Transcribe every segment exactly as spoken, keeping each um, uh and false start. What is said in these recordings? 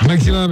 Maximum.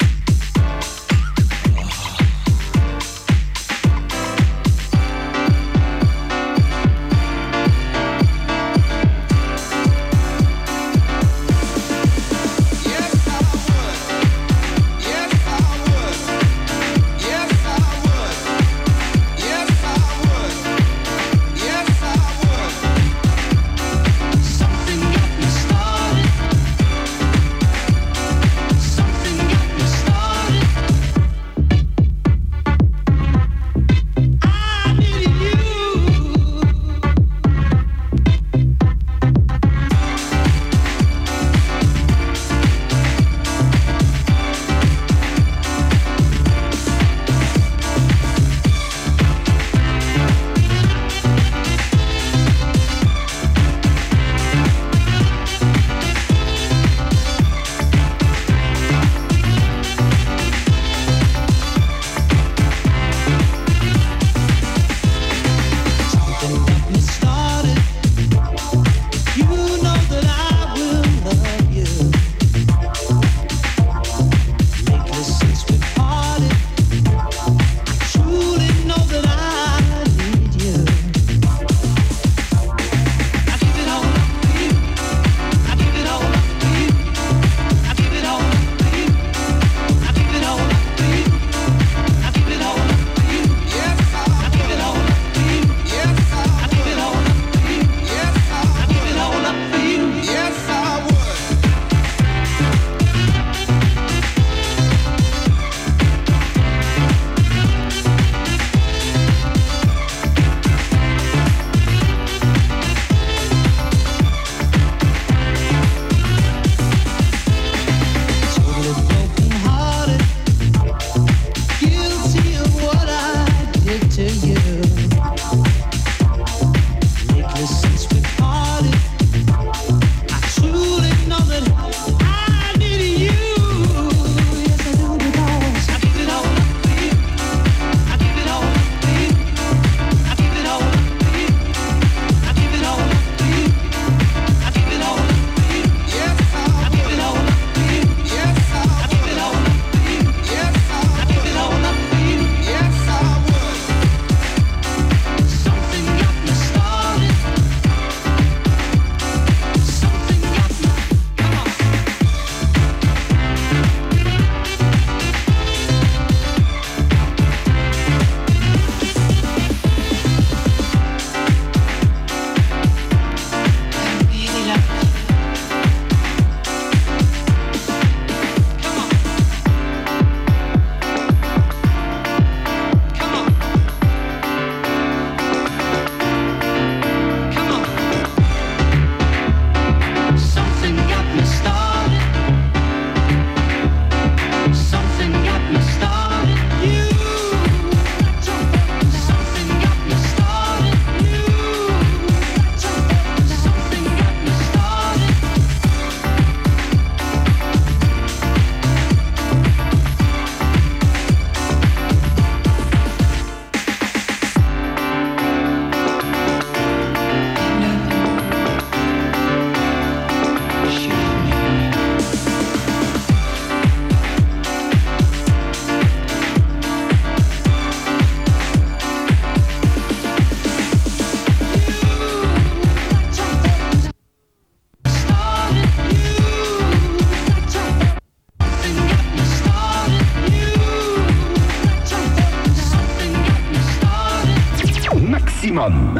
Maximum.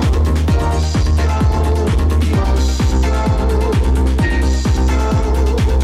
Rendez-vous.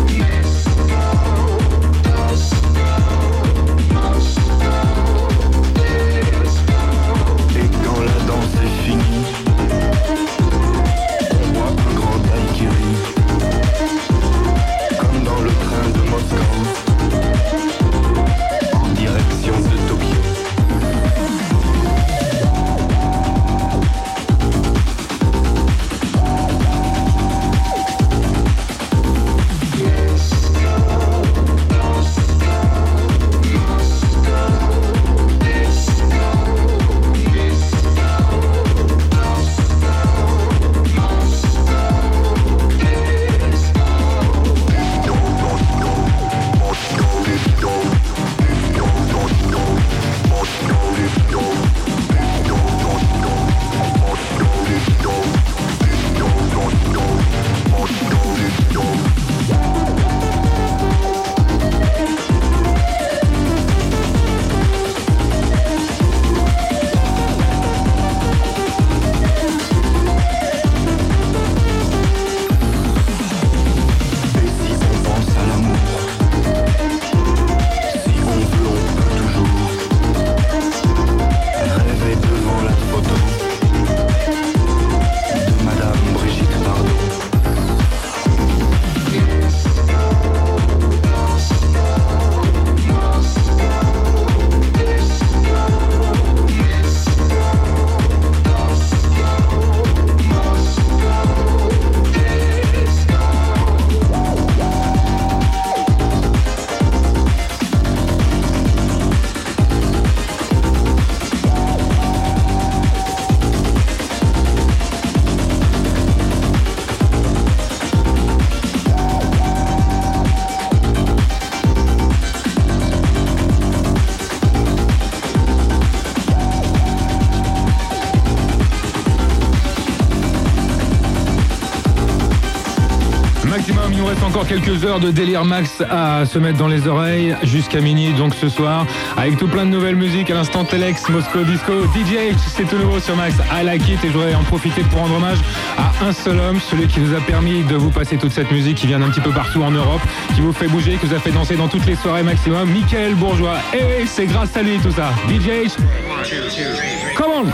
reste encore quelques heures de délire max à se mettre dans les oreilles jusqu'à minuit, donc ce soir, avec tout plein de nouvelles musiques. À l'instant, Telex, Moscow Disco, D J H, c'est tout nouveau sur Max. I like it, et je voudrais en profiter pour rendre hommage à un seul homme, celui qui vous a permis de vous passer toute cette musique qui vient d'un petit peu partout en Europe, qui vous fait bouger, qui vous a fait danser dans toutes les soirées maximum. Mickaël Bourgeois. Et c'est grâce à lui tout ça. D J H, come on!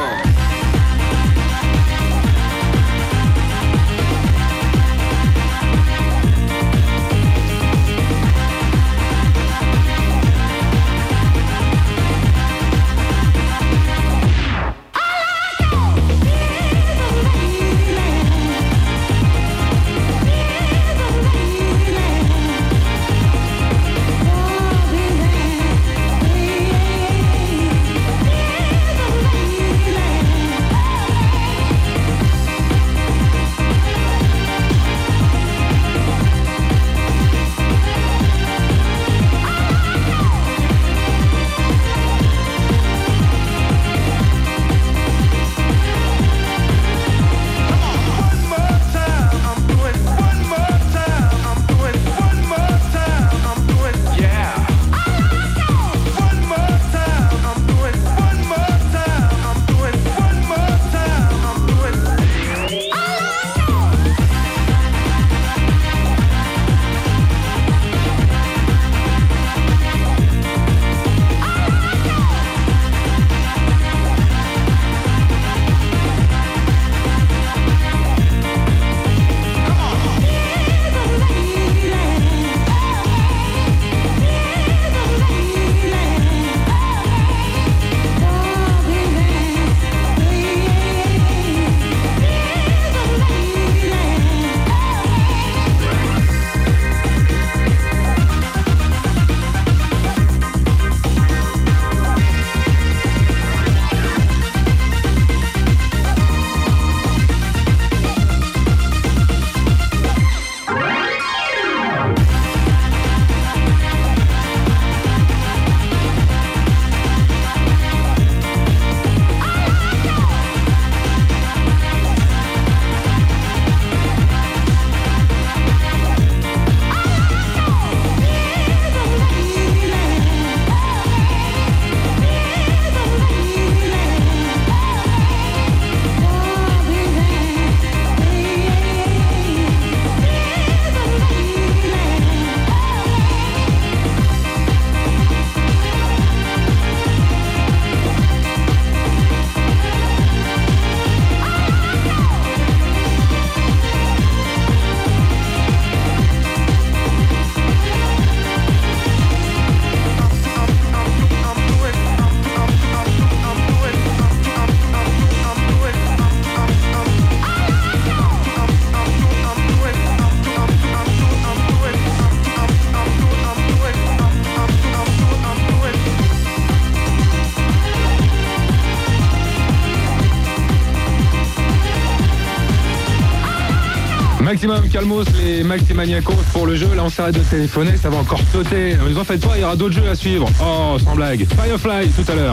Maximum Calmos, les Maximaniacos pour le jeu. Là, on s'arrête de téléphoner, ça va encore sauter. Ne vous en faites pas, il y aura d'autres jeux à suivre. Oh, sans blague. Firefly, tout à l'heure.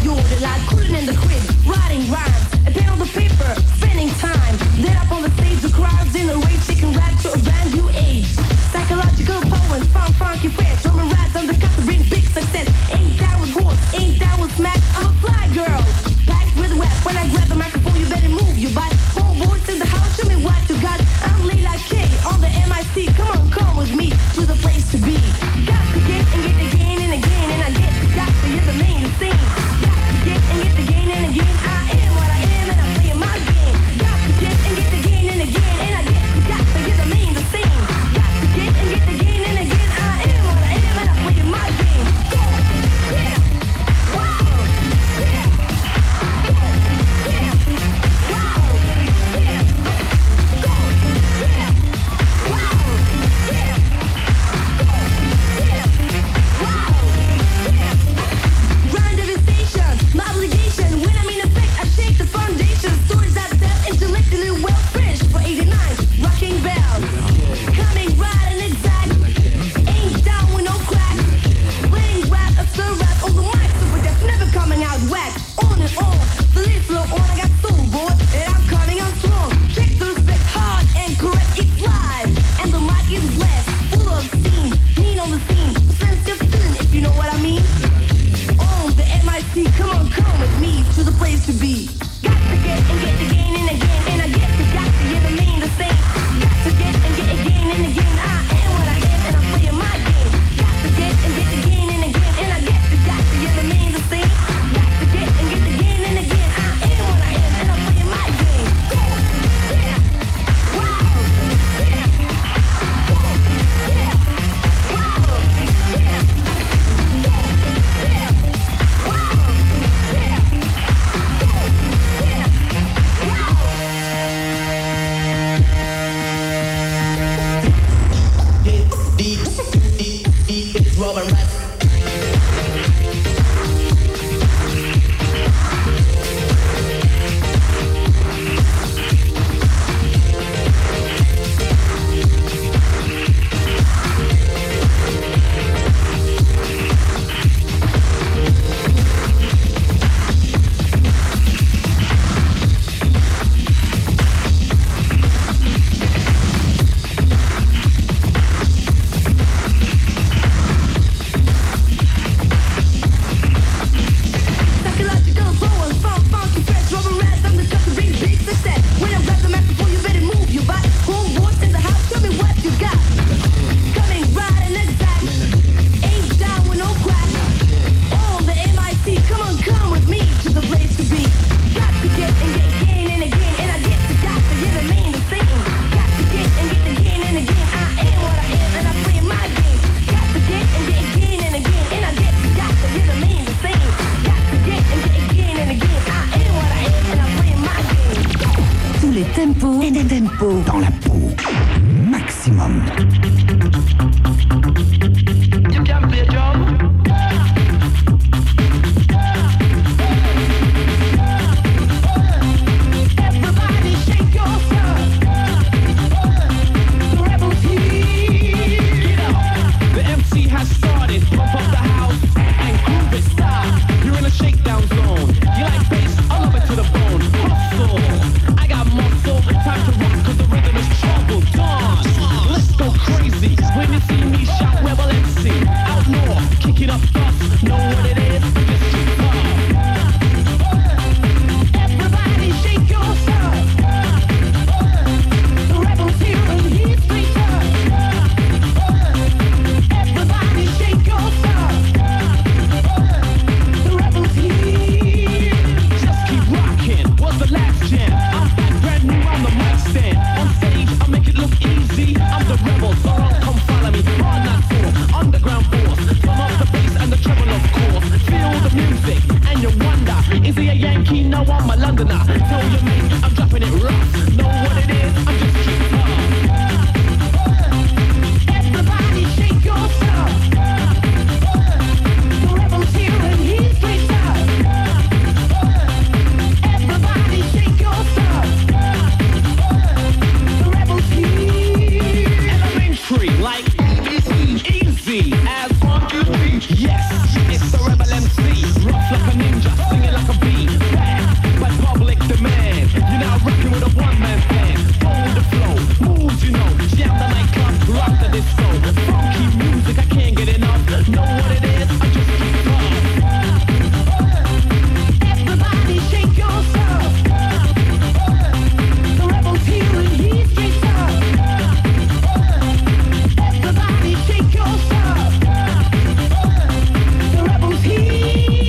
Cooling in the crib, writing rhymes, a pen on the paper, spending time. Then up on the stage. tempo dans la peau. Maximum. You can play drum. Everybody shake yourself. The rebels here. Get up. The M C has started. Pump up the house and groove it. Stop. You're in a shakedown zone. You like bass? I love it to the bone. Hustle. I got muscle. Time to rock 'cause the rhythm is trouble. Dance. Let's go crazy. When you see me shout Rebel M C. Out north. Kick it up dust. Know what it is? Just keep up. Everybody shake yourself. The rebels here and he's straight up. Everybody shake yourself. The rebels here. Just keep rocking. What's the last jam? I'm back brand new on the mic stand. On stage, I make it look easy. I'm the rebel, so come follow me. Hard not for underground force. Turn up the bass and the treble, of course. Feel the music and you wonder, is he a Yankee? No, I'm a Londoner. Tell your mate I'm dropping it rough. Know what it is? I'm just keep up. Everybody shake yourself. The rebel's here and he's straight up. Everybody shake yourself. The rebel's here. Elementary, like easy as one, two, three. Yes, it's the rebel M C. Rough like a ninja, singing like a bee. Back by public demand. You're now rocking with a one-man band. Go with the flow, moves you know. Jam the nightclub, rock the disco. Funky music, I can't get enough. Know what it is? I just keep up. Everybody shake yourself. The rebel's here and he's straight up. Everybody shake yourself. The rebel's here.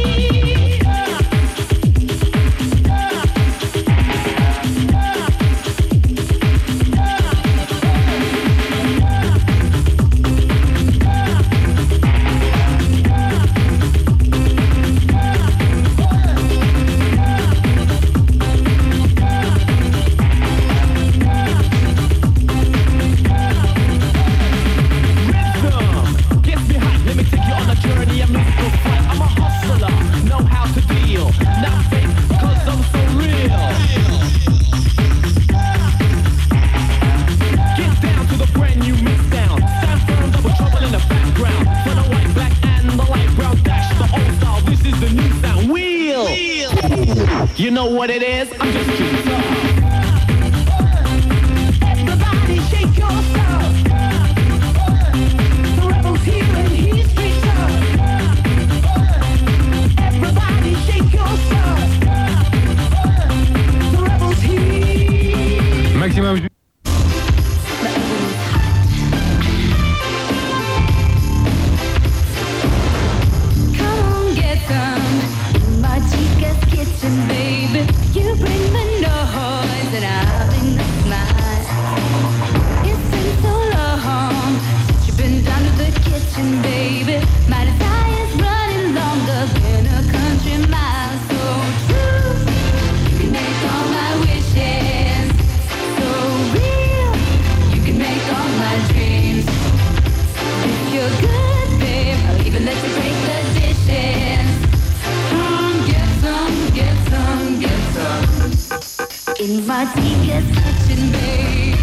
Rhythm gets me hyped. Let me take you on a journey, a musical flight. I'm a hustler, know how to deal. Not fake, 'cause I'm so real. Get down to the brand new mix down. Stand firm, double trouble in the background. For the white, black, and the light brown dash. The old style, this is the new sound. Wheel! You know what it is? I'm just keep up. Everybody shake yourself. The rebel's here and he's straight up. Everybody shake yourself. The rebel's here. Maximum. Come on, get some in my Chica's kitchen, baby. You bring the noise and I'll bring the smile. It's been so long since you've been down to the kitchen, baby. My desire's running longer than a country mile. So true, you can make all my wishes. So real, you can make all my dreams. If you're good, babe, I'll even let you break the dishes. Come get some, get some, get some. In Martika's kitchen, babe.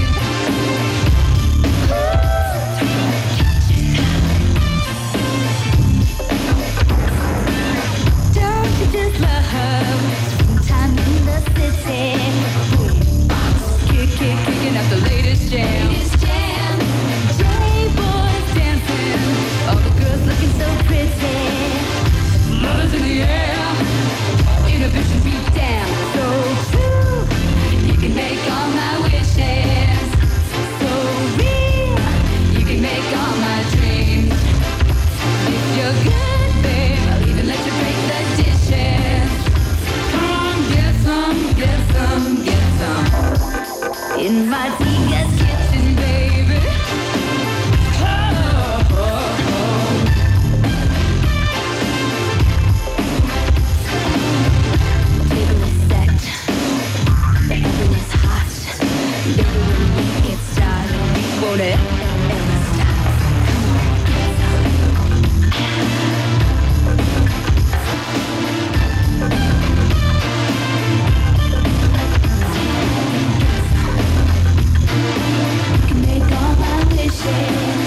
Don't you just love springtime in the city? Boom, box, kick, kick, kicking up the latest jam. Latest jam. J-boys dancing, all the girls looking so pretty. Mothers in the air, inhibition beat down. So true, you can make all my wishes. So real, you can make all my dreams. If you're good, babe, I'll even let you break the dishes. Come on, get some, get some, get some. In my Tiga's kitchen, baby. Oh, oh, oh. Table is set, the oven is hot. Baby, Get started, won't it? Ever stop? You can make all my wishes.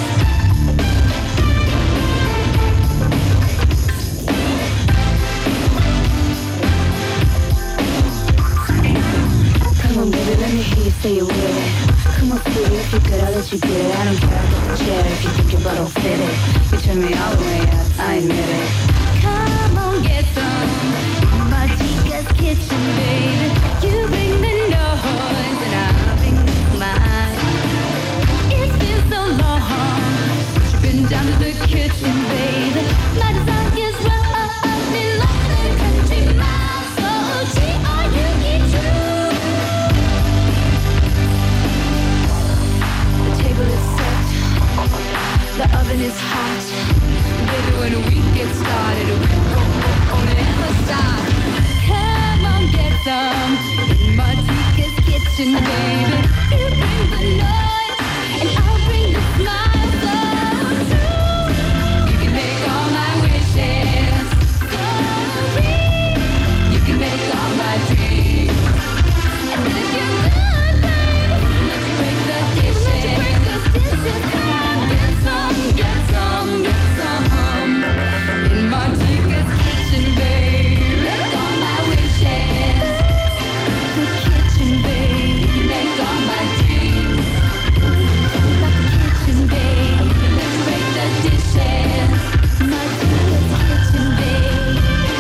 Come on, baby, let me hear you say you with it. Come on, sweetie, if you could, I'll let you get it. I don't care about the chair if you think your butt will fit it. You turn me all the way up, I admit it. Come on, get some. My Chica's kitchen, baby. You bring the noise and I'll bring the smile. It's been so long since you've been down to the kitchen, baby. My desire's running like the country miles. So T R U E true. The table is set, the oven is hot. Baby, when we get started, we won't ever stop. Come on, get some in Martika's kitchen, baby. You bring the noise, and I'll bring the smile. So true, you can make all my wishes. Sorry, you can make all my dreams. And then if you're good, babe, let's break the dishes. Let's break the dishes. Come on, get some, get some, get some. In Martika's kitchen, babe. Make all my wishes. The kitchen, babe. You can make all my dreams. Like the kitchen, babe. Let's break the dishes. Martika's kitchen, babe.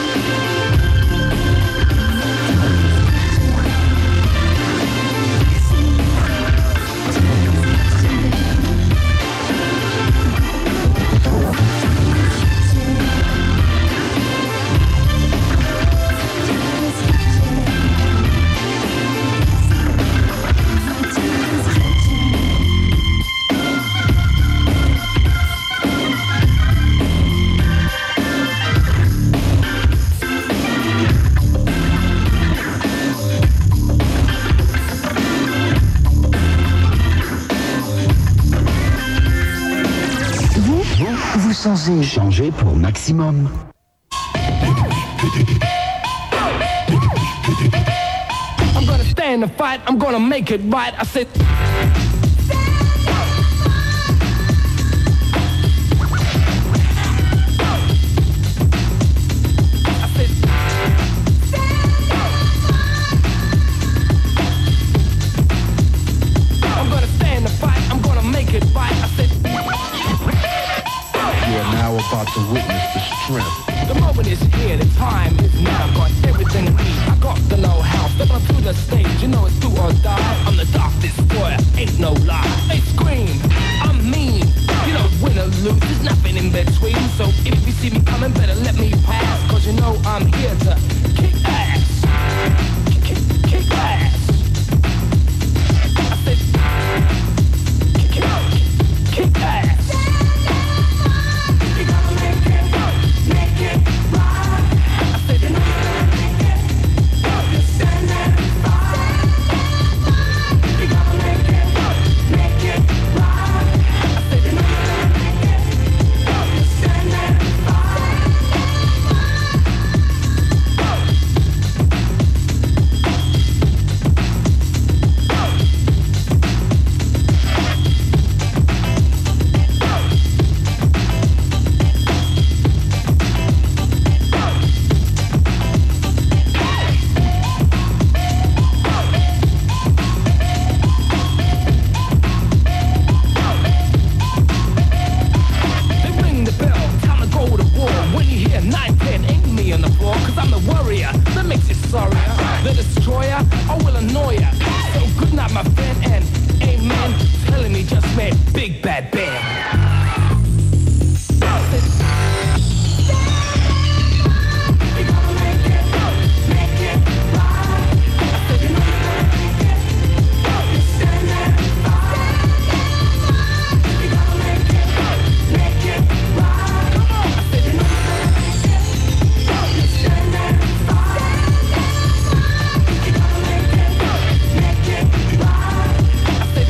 Vous changez. Changez pour maximum. I'm gonna stand the fight, I'm gonna make it right. I said, I said, I'm gonna stand the fight, I'm gonna make it right. I said, You are now about to witness the strength. the moment is here, the time is now. Got everything I need, I got the know-how. Step up to the stage, you know it's do or die. I'm the dark destroyer, ain't no lie. They scream, I'm mean. You know, win or lose, there's nothing in between. So if you see me coming, better let me pass. Cause you know I'm here to kick ass. Kick, kick, kick ass. I said, kick, kick, kick ass. I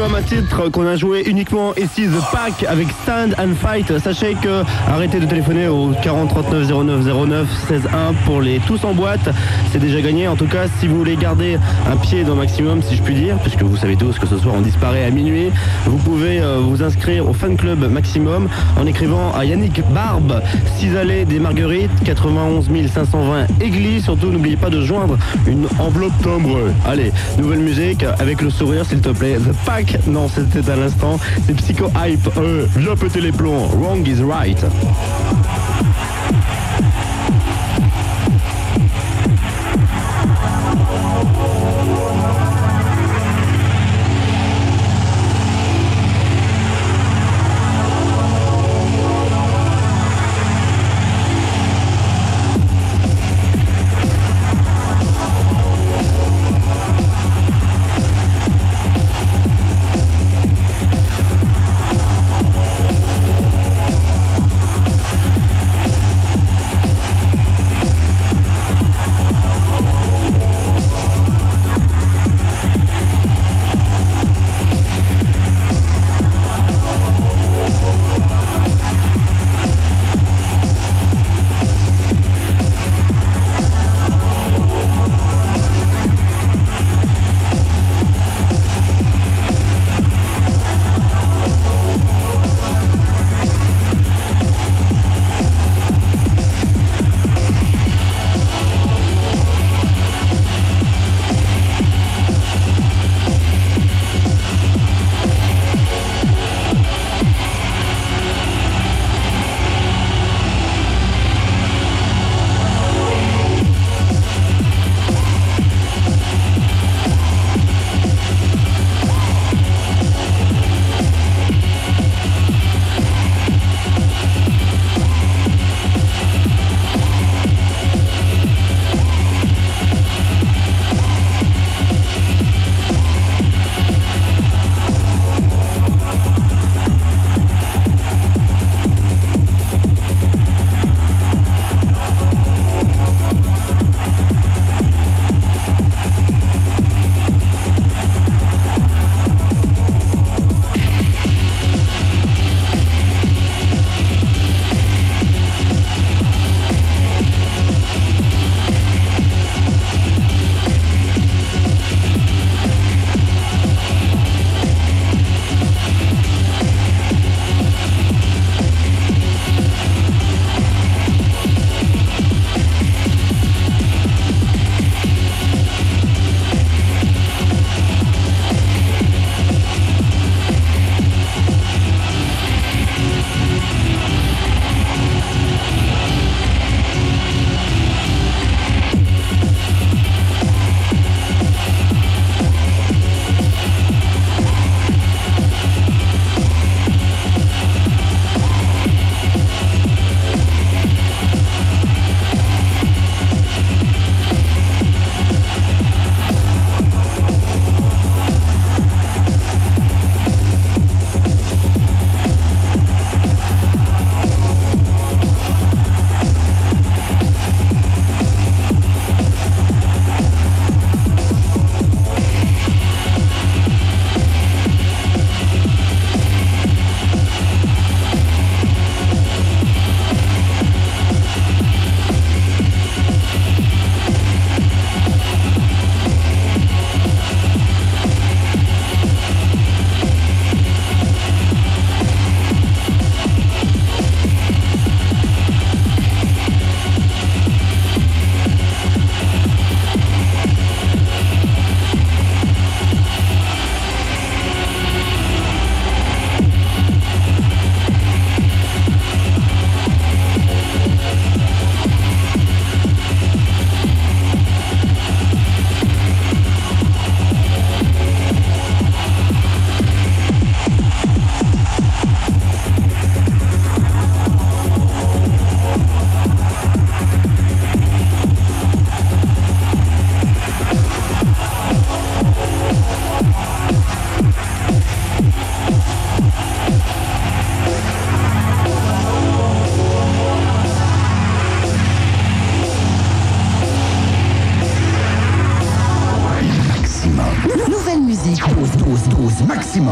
Maximum, un titre qu'on a joué uniquement ici, The Pack avec Stand and Fight. Sachez que arrêtez de téléphoner au quarante trente-neuf zéro neuf zéro neuf seize un pour les tous en boîte, c'est déjà gagné. En tout cas, si vous voulez garder un pied dans Maximum, si je puis dire, puisque vous savez tous que ce soir on disparaît à minuit, vous pouvez euh, vous inscrire au fan club Maximum en écrivant à Yannick Barbe, six allées des Marguerites, quatre-vingt-onze mille cinq cent vingt Église. Surtout, n'oubliez pas de joindre une enveloppe timbrée. Allez, nouvelle musique avec le sourire, s'il te plaît. The Pack, non, c'était à l'instant, c'est Psycho Hype. Euh, viens péter les plombs. Wrong is right. Buzz Maximum.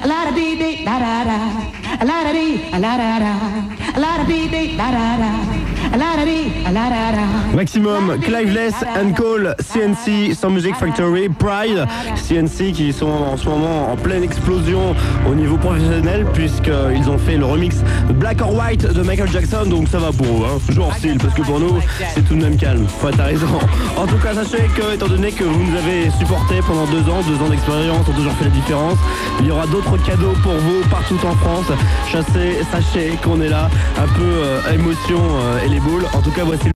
A lot of Maximum, Cliveless, and Cole, C N C, Sans Music Factory, Pride, C N C qui sont en ce moment en pleine explosion au niveau professionnel puisqu'ils ont fait le remix de Black or White de Michael Jackson, donc ça va pour eux, hein. Toujours style, parce que pour nous c'est tout de même calme. Ouais, t'as raison. En tout cas, sachez que étant donné que vous nous avez supporté pendant deux ans, deux ans d'expérience ont toujours fait la différence, il y aura d'autres cadeaux pour vous partout en France. Chassez, sachez qu'on est là, un peu euh, émotion euh, et les boules. En tout cas, voici